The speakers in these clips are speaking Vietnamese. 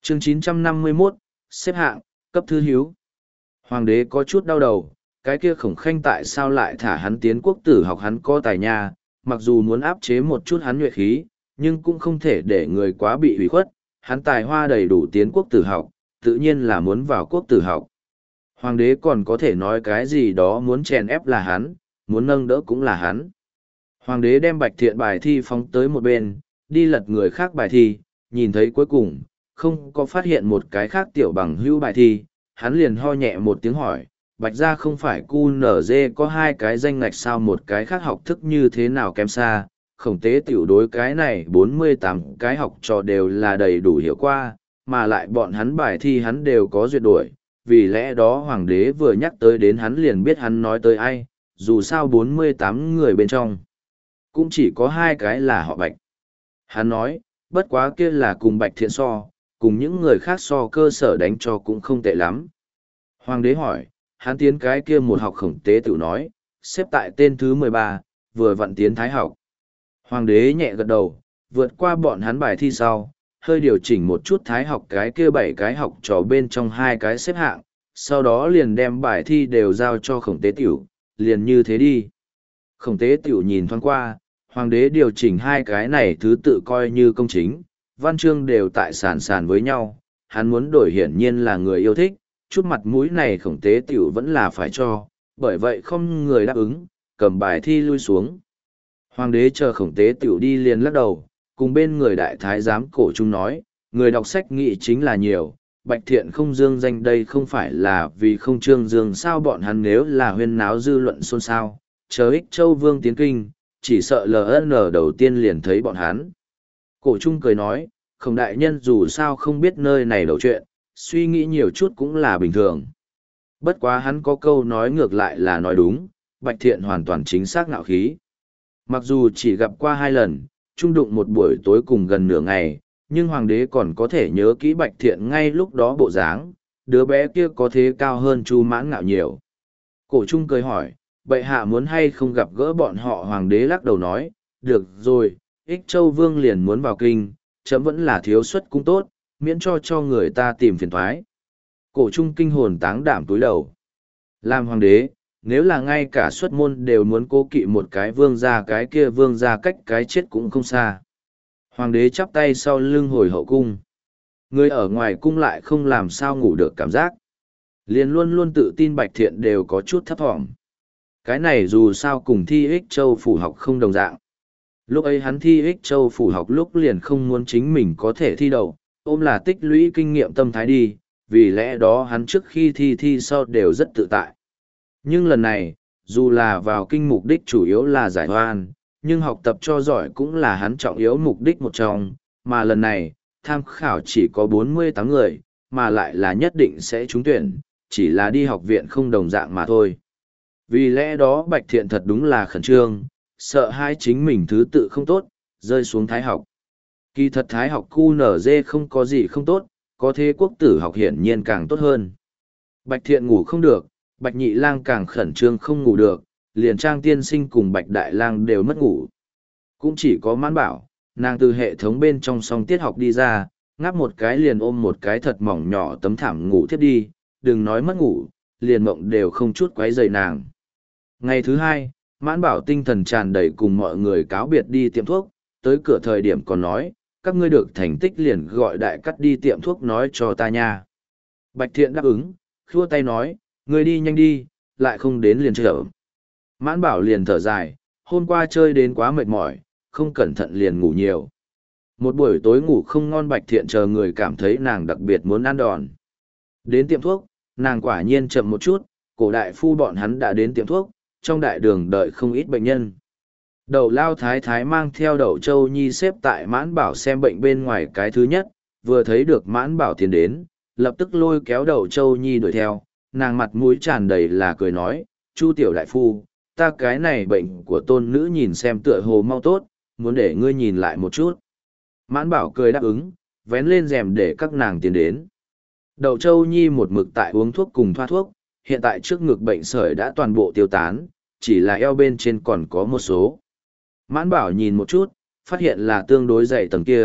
Chương 951, xếp hạng, cấp thứ hiếu. Hoàng đế có chút đau đầu, cái kia Khổng Khanh tại sao lại thả hắn tiến quốc tử học, hắn có tài nha, mặc dù muốn áp chế một chút hắn nhuệ khí, nhưng cũng không thể để người quá bị hủy khuất, hắn tài hoa đầy đủ tiến quốc tử học, tự nhiên là muốn vào quốc tử học. Hoàng đế còn có thể nói cái gì đó, muốn chèn ép là hắn, muốn nâng đỡ cũng là hắn. Hoàng đế đem Bạch Thiện bài thi phóng tới một bên, đi lật người khác bài thi, nhìn thấy cuối cùng, không có phát hiện một cái khác tiểu bằng hữu bài thi, hắn liền ho nhẹ một tiếng hỏi, Bạch gia không phải QNZ có hai cái danh ngạch sao, một cái khác học thức như thế nào kém xa, Khổng Tế tiểu đối cái này 48 cái học trò đều là đầy đủ hiểu qua, mà lại bọn hắn bài thi hắn đều có duyệt đuổi, vì lẽ đó hoàng đế vừa nhắc tới đến hắn liền biết hắn nói tới ai, dù sao 48 người bên trong, cũng chỉ có hai cái là họ Bạch. Hắn nói, bất quá kia là cùng Bạch Thiện so, cùng những người khác so cơ sở đánh cho cũng không tệ lắm. Hoàng đế hỏi, hắn tiến cái kia một học Khổng Tế tự nói, xếp tại tên thứ 13, vừa vặn tiến thái học. Hoàng đế nhẹ gật đầu, vượt qua bọn hắn bài thi sau, hơi điều chỉnh một chút thái học cái kia 7 cái học trò bên trong hai cái xếp hạng, sau đó liền đem bài thi đều giao cho Khổng Tế tiểu, liền như thế đi. Khổng Tế tiểu nhìn thoáng qua, hoàng đế điều chỉnh hai cái này thứ tự coi như công chính, văn chương đều tại sàn sàn với nhau, hắn muốn đổi hiển nhiên là người yêu thích, chút mặt mũi này Khổng Tế tiểu vẫn là phải cho, bởi vậy không người đáp ứng, cầm bài thi lui xuống. Hoàng đế chờ Khổng Tế tiểu đi liền lắc đầu, cùng bên người đại thái giám Cổ Trung nói, người đọc sách nghị chính là nhiều, Bạch Thiện không dương danh đây không phải là vì không trương dương sao, bọn hắn nếu là huyên náo dư luận xôn xao, chờ Ích Châu Vương tiến kinh, chỉ sợ LN đầu tiên liền thấy bọn hắn. Cổ Trung cười nói, Khổng đại nhân dù sao không biết nơi này đầu chuyện, suy nghĩ nhiều chút cũng là bình thường. Bất quá hắn có câu nói ngược lại là nói đúng, Bạch Thiện hoàn toàn chính xác ngạo khí. Mặc dù chỉ gặp qua 2 lần, chung đụng một buổi tối cùng gần nửa ngày, nhưng hoàng đế còn có thể nhớ kỹ Bạch Thiện ngay lúc đó bộ dáng, đứa bé kia có thế cao hơn Chu Mãn Ngạo nhiều. Cổ Trung cười hỏi, bệ hạ muốn hay không gặp gỡ bọn họ, hoàng đế lắc đầu nói, được rồi, Ích Châu Vương liền muốn vào kinh, chấm vẫn là thiếu suất cũng tốt, miễn cho người ta tìm phiền thoái. Cổ Trung kinh hồn táng đảm túi đầu. Làm hoàng đế, nếu là ngay cả xuất môn đều muốn cố kỵ một cái vương gia, cái kia vương gia cách cái chết cũng không xa. Hoàng đế chắp tay sau lưng hồi hậu cung. Người ở ngoài cung lại không làm sao ngủ được cảm giác. Liền luôn luôn tự tin Bạch Thiện đều có chút thấp thỏm. Cái này dù sao cùng thi Ích Châu phủ học không đồng dạng. Lúc ấy hắn thi Ích Châu phủ học lúc liền không muốn chính mình có thể thi đậu, ôm là tích lũy kinh nghiệm tâm thái đi, vì lẽ đó hắn trước khi thi sau đều rất tự tại. Nhưng lần này, dù là vào kinh mục đích chủ yếu là giải oan, nhưng học tập cho giỏi cũng là hắn trọng yếu mục đích một trong, mà lần này, tham khảo chỉ có 48 người, mà lại là nhất định sẽ trúng tuyển, chỉ là đi học viện không đồng dạng mà thôi. Vì lẽ đó Bạch Thiện thật đúng là khẩn trương, sợ hai chính mình thứ tự không tốt, rơi xuống thái học. Kỳ thật thái học QNZ không có gì không tốt, có thế quốc tử học hiển nhiên càng tốt hơn. Bạch Thiện ngủ không được, Bạch Nhị Lang càng khẩn trương không ngủ được, liền Trang tiên sinh cùng Bạch Đại Lang đều mất ngủ. Cũng chỉ có Mãn Bảo, nàng từ hệ thống bên trong song tiết học đi ra, ngáp một cái liền ôm một cái thật mỏng nhỏ tấm thảm ngủ thiếp đi, đừng nói mất ngủ, liền mộng đều không chút quấy rầy nàng. Ngày thứ 2, Mãn Bảo tinh thần tràn đầy cùng mọi người cáo biệt đi tiệm thuốc, tới cửa thời điểm còn nói, các ngươi được thành tích liền gọi đại cắt đi tiệm thuốc nói cho ta nha. Bạch Thiện đáp ứng, khua tay nói, ngươi đi nhanh đi, lại không đến liền trở. Mãn Bảo liền thở dài, hôm qua chơi đến quá mệt mỏi, không cẩn thận liền ngủ nhiều. Một buổi tối ngủ không ngon Bạch Thiện chờ người cảm thấy nàng đặc biệt muốn ăn đòn. Đến tiệm thuốc, nàng quả nhiên chậm một chút, cổ đại phu bọn hắn đã đến tiệm thuốc, trong đại đường đợi không ít bệnh nhân. Đậu Lao Thái Thái mang theo Đậu Châu Nhi xếp tại Mãn Bảo xem bệnh bên ngoài cái thứ nhất, vừa thấy được Mãn Bảo tiến đến, lập tức lôi kéo Đậu Châu Nhi đuổi theo, nàng mặt mũi tràn đầy là cười nói, Chu tiểu đại phu, ta cái này bệnh của tôn nữ nhìn xem tựa hồ mau tốt, muốn để ngươi nhìn lại một chút. Mãn Bảo cười đáp ứng, vén lên rèm để các nàng tiến đến. Đậu Châu Nhi một mực tại uống thuốc cùng thoa thuốc, hiện tại trước ngực bệnh sởi đã toàn bộ tiêu tán, chỉ là eo bên trên còn có một số. Mãn Bảo nhìn một chút, phát hiện là tương đối dày tầng kia,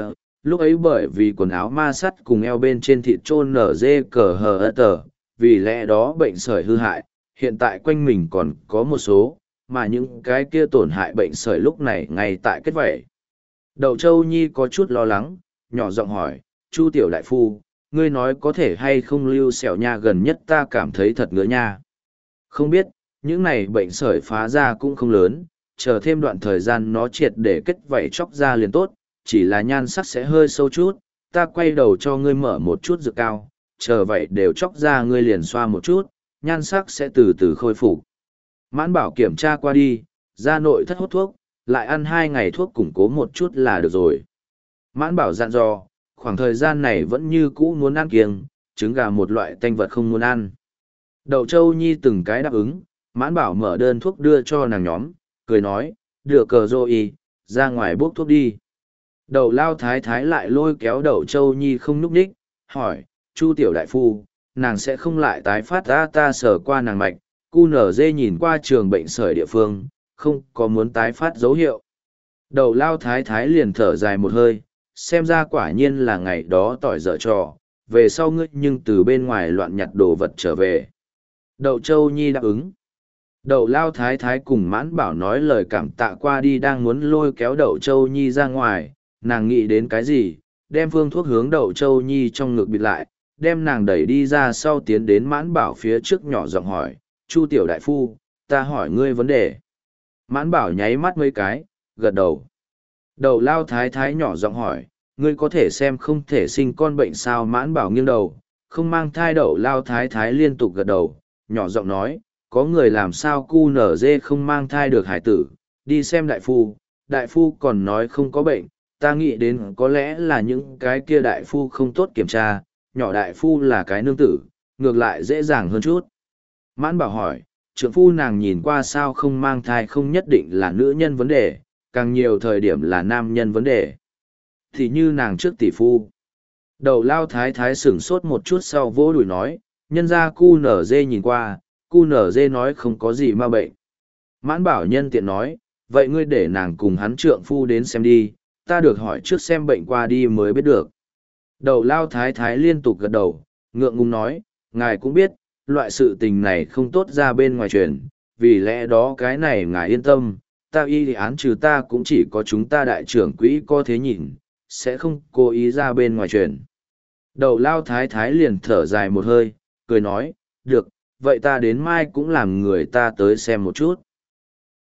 lúc ấy bởi vì quần áo ma sắt cùng eo bên trên thịt trôn nở dê cờ hờ ớt tờ, vì lẽ đó bệnh sởi hư hại, hiện tại quanh mình còn có một số, mà những cái kia tổn hại bệnh sởi lúc này ngay tại kết vẩy. Đậu Châu Nhi có chút lo lắng, nhỏ giọng hỏi, Chu tiểu đại phu, ngươi nói có thể hay không lưu sẹo nha, gần nhất ta cảm thấy thật ngứa nha. Không biết, những này bệnh sởi phá ra cũng không lớn, chờ thêm đoạn thời gian nó triệt để kết vảy chóc ra liền tốt, chỉ là nhan sắc sẽ hơi sâu chút, ta quay đầu cho ngươi mở một chút dược cao, chờ vậy đều chóc ra ngươi liền xoa một chút, nhan sắc sẽ từ từ khôi phục. Mãn Bảo kiểm tra qua đi, ra nội thất hút thuốc, lại ăn 2 ngày thuốc củng cố một chút là được rồi. Mãn Bảo dặn dò, khoảng thời gian này vẫn như cũ muốn ăn kiêng, trứng gà một loại tanh vật không muốn ăn. Đậu Châu Nhi từng cái đáp ứng, Mãn Bảo mở đơn thuốc đưa cho nàng nhóm, cười nói, đưa cờ rô y, ra ngoài bốc thuốc đi. Đậu Lao Thái Thái lại lôi kéo Đậu Châu Nhi không núp đích, hỏi, Chu tiểu đại phu, nàng sẽ không lại tái phát ta sờ qua nàng mạch, cu nở dê nhìn qua trường bệnh sởi địa phương, không có muốn tái phát dấu hiệu. Đậu Lao Thái Thái liền thở dài một hơi, xem ra quả nhiên là ngày đó tỏi dở trò, về sau ngươi nhưng từ bên ngoài loạn nhặt đồ vật trở về. Đậu Châu Nhi đáp ứng. Đậu Lao Thái Thái cùng Mãn Bảo nói lời cảm tạ qua đi, đang muốn lôi kéo Đậu Châu Nhi ra ngoài, nàng nghĩ đến cái gì, đem phương thuốc hướng Đậu Châu Nhi trong ngực bịt lại, đem nàng đẩy đi ra sau tiến đến Mãn Bảo phía trước nhỏ giọng hỏi, Chu tiểu đại phu, ta hỏi ngươi vấn đề. Mãn Bảo nháy mắt mấy cái, gật đầu. Đậu Lao Thái Thái nhỏ giọng hỏi, ngươi có thể xem không thể sinh con bệnh sao? Mãn Bảo nghiêng đầu, không mang thai. Đậu Lao Thái Thái liên tục gật đầu, nhỏ giọng nói, có người làm sao cu nở dê không mang thai được hải tử, đi xem đại phu còn nói không có bệnh, ta nghĩ đến có lẽ là những cái kia đại phu không tốt kiểm tra, nhỏ đại phu là cái nương tử, ngược lại dễ dàng hơn chút. Mãn Bảo hỏi, trượng phu nàng nhìn qua sao không mang thai không nhất định là nữ nhân vấn đề, càng nhiều thời điểm là nam nhân vấn đề. Thì như nàng trước tỷ phu. Đậu Lao Thái Thái sửng sốt một chút sau vỗ đùi nói, nhân ra cu nở dê nhìn qua, cu nở dê nói không có gì ma bệnh. Mãn Bảo nhân tiện nói, vậy ngươi để nàng cùng hắn trượng phu đến xem đi, ta được hỏi trước xem bệnh qua đi mới biết được. Đậu Lao Thái Thái liên tục gật đầu, ngượng ngùng nói, ngài cũng biết, loại sự tình này không tốt ra bên ngoài truyền, vì lẽ đó cái này ngài yên tâm, ta y án trừ ta cũng chỉ có chúng ta đại trưởng quỹ có thế nhìn, sẽ không cố ý ra bên ngoài truyền. Đậu Lao Thái Thái liền thở dài một hơi, cười nói, được, vậy ta đến mai cũng làm người ta tới xem một chút.